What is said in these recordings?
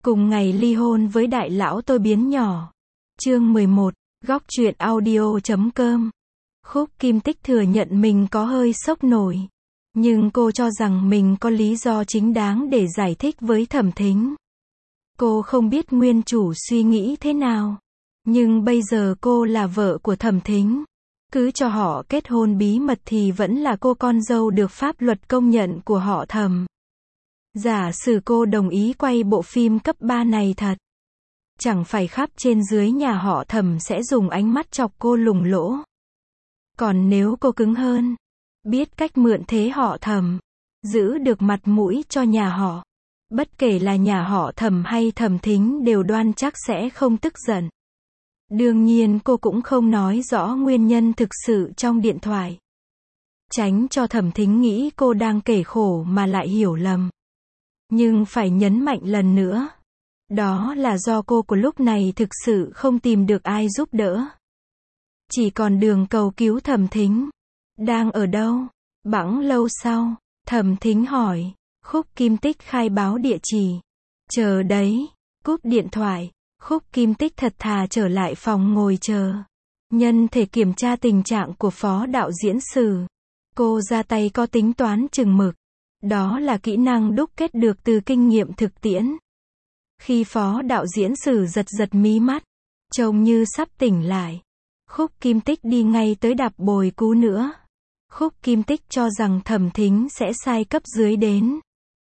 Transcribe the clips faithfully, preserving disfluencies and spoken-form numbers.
Cùng ngày ly hôn với đại lão tôi biến nhỏ. Chương mười một, góc truyện audio chấm com. Khúc Kim Tích thừa nhận mình có hơi sốc nổi. Nhưng cô cho rằng mình có lý do chính đáng để giải thích với Thẩm Thính. Cô không biết nguyên chủ suy nghĩ thế nào. Nhưng bây giờ cô là vợ của Thẩm Thính. Cứ cho họ kết hôn bí mật thì vẫn là cô con dâu được pháp luật công nhận của họ Thẩm. Giả sử cô đồng ý quay bộ phim cấp ba này thật. Chẳng phải khắp trên dưới nhà họ Thẩm sẽ dùng ánh mắt chọc cô lủng lỗ. Còn nếu cô cứng hơn, biết cách mượn thế họ Thẩm, giữ được mặt mũi cho nhà họ, bất kể là nhà họ Thẩm hay Thẩm Thính đều đoan chắc sẽ không tức giận. Đương nhiên cô cũng không nói rõ nguyên nhân thực sự trong điện thoại. Tránh cho Thẩm Thính nghĩ cô đang kể khổ mà lại hiểu lầm. Nhưng phải nhấn mạnh lần nữa. Đó là do cô của lúc này thực sự không tìm được ai giúp đỡ. Chỉ còn đường cầu cứu Thẩm Thính. Đang ở đâu? Bẵng lâu sau, Thẩm Thính hỏi. Khúc Kim Tích khai báo địa chỉ. Chờ đấy. Cúp điện thoại. Khúc Kim Tích thật thà trở lại phòng ngồi chờ. Nhân thể kiểm tra tình trạng của phó đạo diễn Sử. Cô ra tay có tính toán chừng mực. Đó là kỹ năng đúc kết được từ kinh nghiệm thực tiễn. Khi phó đạo diễn Sử giật giật mí mắt, trông như sắp tỉnh lại, Khúc Kim Tích đi ngay tới đạp bồi cứu nữa. Khúc Kim Tích cho rằng Thẩm Thính sẽ sai cấp dưới đến.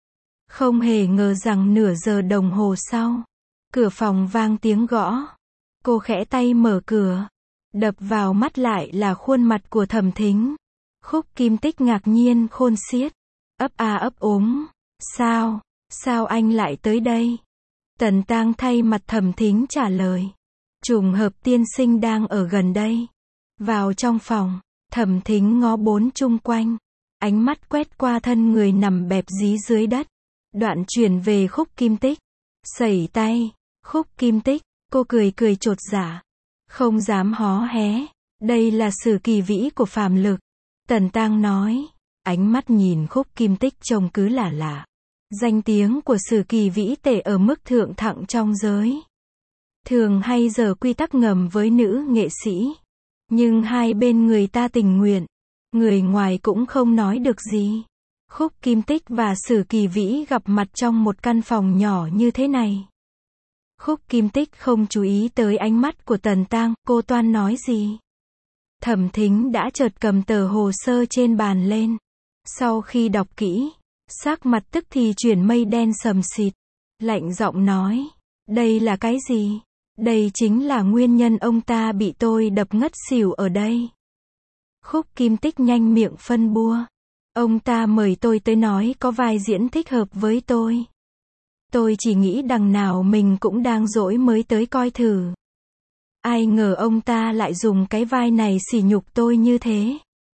Không hề ngờ rằng nửa giờ đồng hồ sau, cửa phòng vang tiếng gõ. Cô khẽ tay mở cửa. Đập vào mắt lại là khuôn mặt của Thẩm Thính. Khúc Kim Tích ngạc nhiên khôn xiết. Ấp a ấp úng. Sao? Sao anh lại tới đây? Tần Tang thay mặt Thẩm Thính trả lời. Trùng hợp tiên sinh đang ở gần đây. Vào trong phòng, Thẩm Thính ngó bốn chung quanh. Ánh mắt quét qua thân người nằm bẹp dí dưới đất. Đoạn chuyển về Khúc Kim Tích. Sẩy tay. Khúc Kim Tích, cô cười cười chột dạ. Không dám hó hé. Đây là Sử Kỳ Vĩ của Phạm Lực. Tần Tang nói. Ánh mắt nhìn Khúc Kim Tích trông cứ lạ lạ. Danh tiếng của Sử Kỳ Vĩ tệ ở mức thượng thặng trong giới. Thường hay dở quy tắc ngầm với nữ nghệ sĩ. Nhưng hai bên người ta tình nguyện. Người ngoài cũng không nói được gì. Khúc Kim Tích và Sử Kỳ Vĩ gặp mặt trong một căn phòng nhỏ như thế này. Khúc Kim Tích không chú ý tới ánh mắt của Tần Tang, cô toan nói gì. Thẩm Thính đã chợt cầm tờ hồ sơ trên bàn lên. Sau khi đọc kỹ, sắc mặt tức thì chuyển mây đen sầm xịt. Lạnh giọng nói, đây là cái gì? Đây chính là nguyên nhân ông ta bị tôi đập ngất xỉu ở đây. Khúc Kim Tích nhanh miệng phân bua. Ông ta mời tôi tới nói có vai diễn thích hợp với tôi. Tôi chỉ nghĩ đằng nào mình cũng đang dỗi mới tới coi thử. Ai ngờ ông ta lại dùng cái vai này sỉ nhục tôi như thế.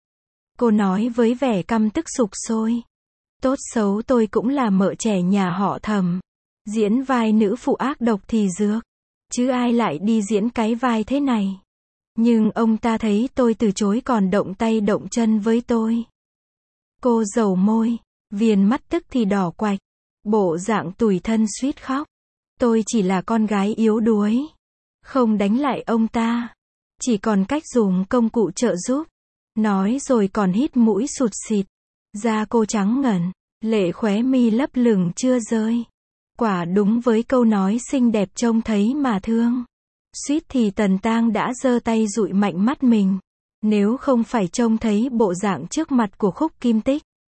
Cô nói với vẻ căm tức sục sôi. Tốt xấu tôi cũng là mợ trẻ nhà họ Thẩm. Diễn vai nữ phụ ác độc thì dược. Chứ ai lại đi diễn cái vai thế này. Nhưng ông ta thấy tôi từ chối còn động tay động chân với tôi. Cô dầu môi, viền mắt tức thì đỏ quạch. Bộ dạng tủi thân suýt khóc. Tôi chỉ là con gái yếu đuối. Không đánh lại ông ta. Chỉ còn cách dùng công cụ trợ giúp. Nói rồi còn hít mũi sụt xịt. Da cô trắng ngần. Lệ khóe mi lấp lửng chưa rơi. Quả đúng với câu nói xinh đẹp trông thấy mà thương. Suýt thì Tần Tang đã giơ tay dụi mạnh mắt mình. Nếu không phải trông thấy bộ dạng trước mặt của Khúc Kim Tích.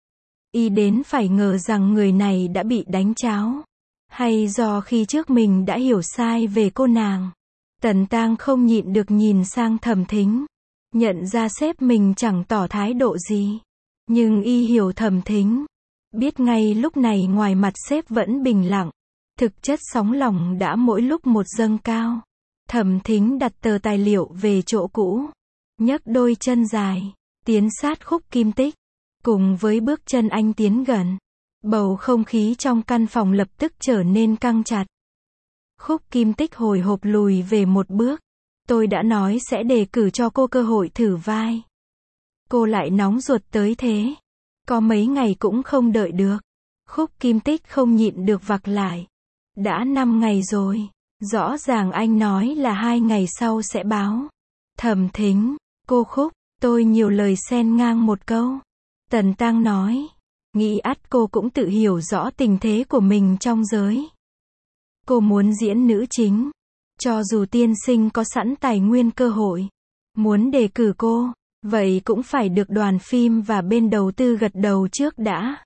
Y đến phải ngờ rằng người này đã bị đánh cháo. Hay do khi trước mình đã hiểu sai về cô nàng. Tần Tang không nhịn được nhìn sang Thẩm Thính. Nhận ra sếp mình chẳng tỏ thái độ gì. Nhưng y hiểu Thẩm Thính. Biết ngay lúc này ngoài mặt sếp vẫn bình lặng. Thực chất sóng lòng đã mỗi lúc một dâng cao. Thẩm Thính đặt tờ tài liệu về chỗ cũ. Nhấc đôi chân dài. Tiến sát Khúc Kim Tích. Cùng với bước chân anh tiến gần. Bầu không khí trong căn phòng lập tức trở nên căng chặt. Khúc Kim Tích hồi hộp lùi về một bước. Tôi đã nói sẽ đề cử cho cô cơ hội thử vai. Cô lại nóng ruột tới thế. Có mấy ngày cũng không đợi được. Khúc Kim Tích không nhịn được vặc lại. Đã năm ngày rồi. Rõ ràng anh nói là hai ngày sau sẽ báo. Thẩm Thính, cô Khúc, tôi nhiều lời xen ngang một câu. Tần Tăng nói. Nghĩ ắt cô cũng tự hiểu rõ tình thế của mình trong giới. Cô muốn diễn nữ chính. Cho dù tiên sinh có sẵn tài nguyên cơ hội. Muốn đề cử cô, vậy cũng phải được đoàn phim và bên đầu tư gật đầu trước đã.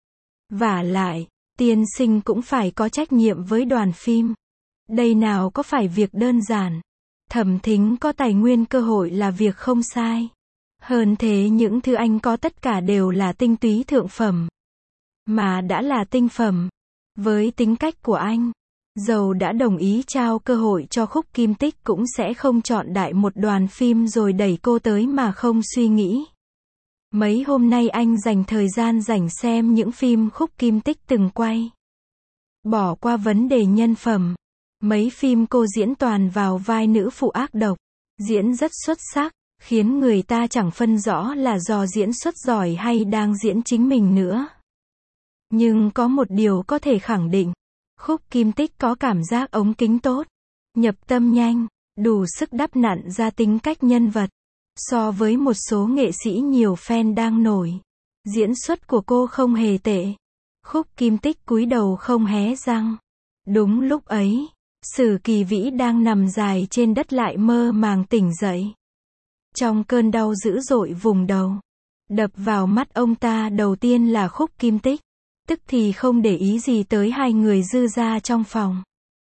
Vả lại, tiên sinh cũng phải có trách nhiệm với đoàn phim. Đây nào có phải việc đơn giản. Thẩm Thính có tài nguyên cơ hội là việc không sai. Hơn thế những thứ anh có tất cả đều là tinh túy thượng phẩm. Mà đã là tinh phẩm. Với tính cách của anh, dầu đã đồng ý trao cơ hội cho Khúc Kim Tích cũng sẽ không chọn đại một đoàn phim rồi đẩy cô tới mà không suy nghĩ. Mấy hôm nay anh dành thời gian rảnh xem những phim Khúc Kim Tích từng quay. Bỏ qua vấn đề nhân phẩm. Mấy phim cô diễn toàn vào vai nữ phụ ác độc. Diễn rất xuất sắc, khiến người ta chẳng phân rõ là do diễn xuất giỏi hay đang diễn chính mình nữa. Nhưng có một điều có thể khẳng định. Khúc Kim Tích có cảm giác ống kính tốt. Nhập tâm nhanh, đủ sức đắp nặn ra tính cách nhân vật. So với một số nghệ sĩ nhiều fan đang nổi. Diễn xuất của cô không hề tệ. Khúc Kim Tích cúi đầu không hé răng. Đúng lúc ấy, Sử Kỳ Vĩ đang nằm dài trên đất lại mơ màng tỉnh dậy. Trong cơn đau dữ dội vùng đầu. Đập vào mắt ông ta đầu tiên là Khúc Kim Tích. Tức thì không để ý gì tới hai người dư ra trong phòng.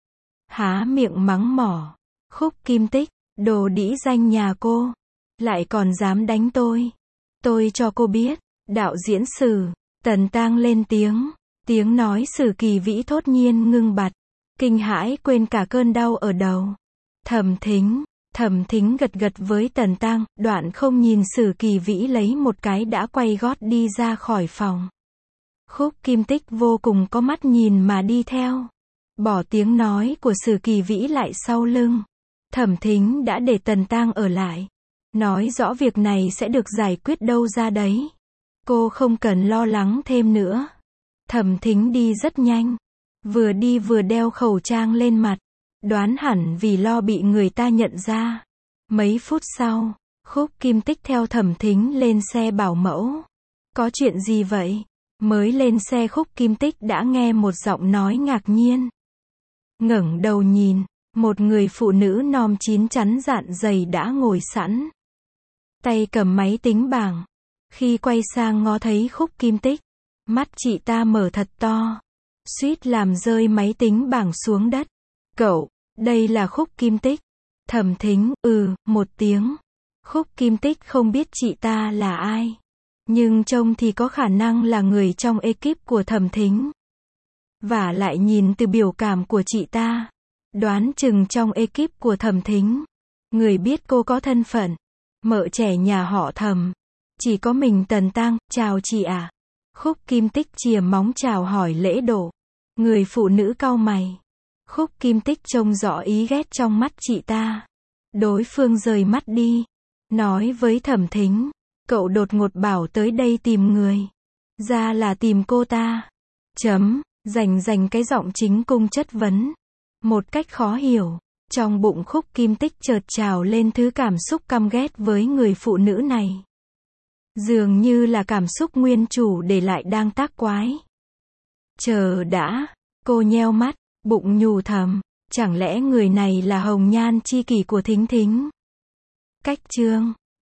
Há miệng mắng mỏ. Khúc Kim Tích, đồ đĩ danh nhà cô. Lại còn dám đánh tôi. Tôi cho cô biết. Đạo diễn Sử. Tần Tang lên tiếng. Tiếng nói Sử Kỳ Vĩ thốt nhiên ngưng bặt. Kinh hãi quên cả cơn đau ở đầu. Thẩm Thính. Thẩm Thính gật gật với Tần Tang, đoạn không nhìn Sử Kỳ Vĩ lấy một cái đã quay gót đi ra khỏi phòng. Khúc Kim Tích vô cùng có mắt nhìn mà đi theo. Bỏ tiếng nói của Sử Kỳ Vĩ lại sau lưng. Thẩm Thính đã để Tần Tang ở lại. Nói rõ việc này sẽ được giải quyết đâu ra đấy. Cô không cần lo lắng thêm nữa. Thẩm Thính đi rất nhanh. Vừa đi vừa đeo khẩu trang lên mặt. Đoán hẳn vì lo bị người ta nhận ra. Mấy phút sau, Khúc Kim Tích theo Thẩm Thính lên xe bảo mẫu. Có chuyện gì vậy? Mới lên xe Khúc Kim Tích đã nghe một giọng nói ngạc nhiên. Ngẩng đầu nhìn, một người phụ nữ nom chín chắn dạn dày đã ngồi sẵn. Tay cầm máy tính bảng. Khi quay sang ngó thấy Khúc Kim Tích, mắt chị ta mở thật to. Suýt làm rơi máy tính bảng xuống đất. Cậu, đây là Khúc Kim Tích. Thẩm Thính, ừ, một tiếng. Khúc Kim Tích không biết chị ta là ai. Nhưng trông thì có khả năng là người trong ekip của Thẩm Thính. Và lại nhìn từ biểu cảm của chị ta. Đoán chừng trong ekip của Thẩm Thính. Người biết cô có thân phận. Mợ trẻ nhà họ Thẩm. Chỉ có mình Tần Tang, chào chị à. Khúc Kim Tích chìa móng chào hỏi lễ độ. Người phụ nữ cau mày. Khúc Kim Tích trông rõ ý ghét trong mắt chị ta. Đối phương rời mắt đi. Nói với Thẩm Thính. Cậu đột ngột bảo tới đây tìm người. Ra là tìm cô ta. Chấm, dành dành cái giọng chính cung chất vấn. Một cách khó hiểu. Trong bụng Khúc Kim Tích chợt trào lên thứ cảm xúc căm ghét với người phụ nữ này. Dường như là cảm xúc nguyên chủ để lại đang tác quái. Chờ đã. Cô nheo mắt, bụng nhủ thầm. Chẳng lẽ người này là hồng nhan chi kỷ của Thính Thính? Cách chương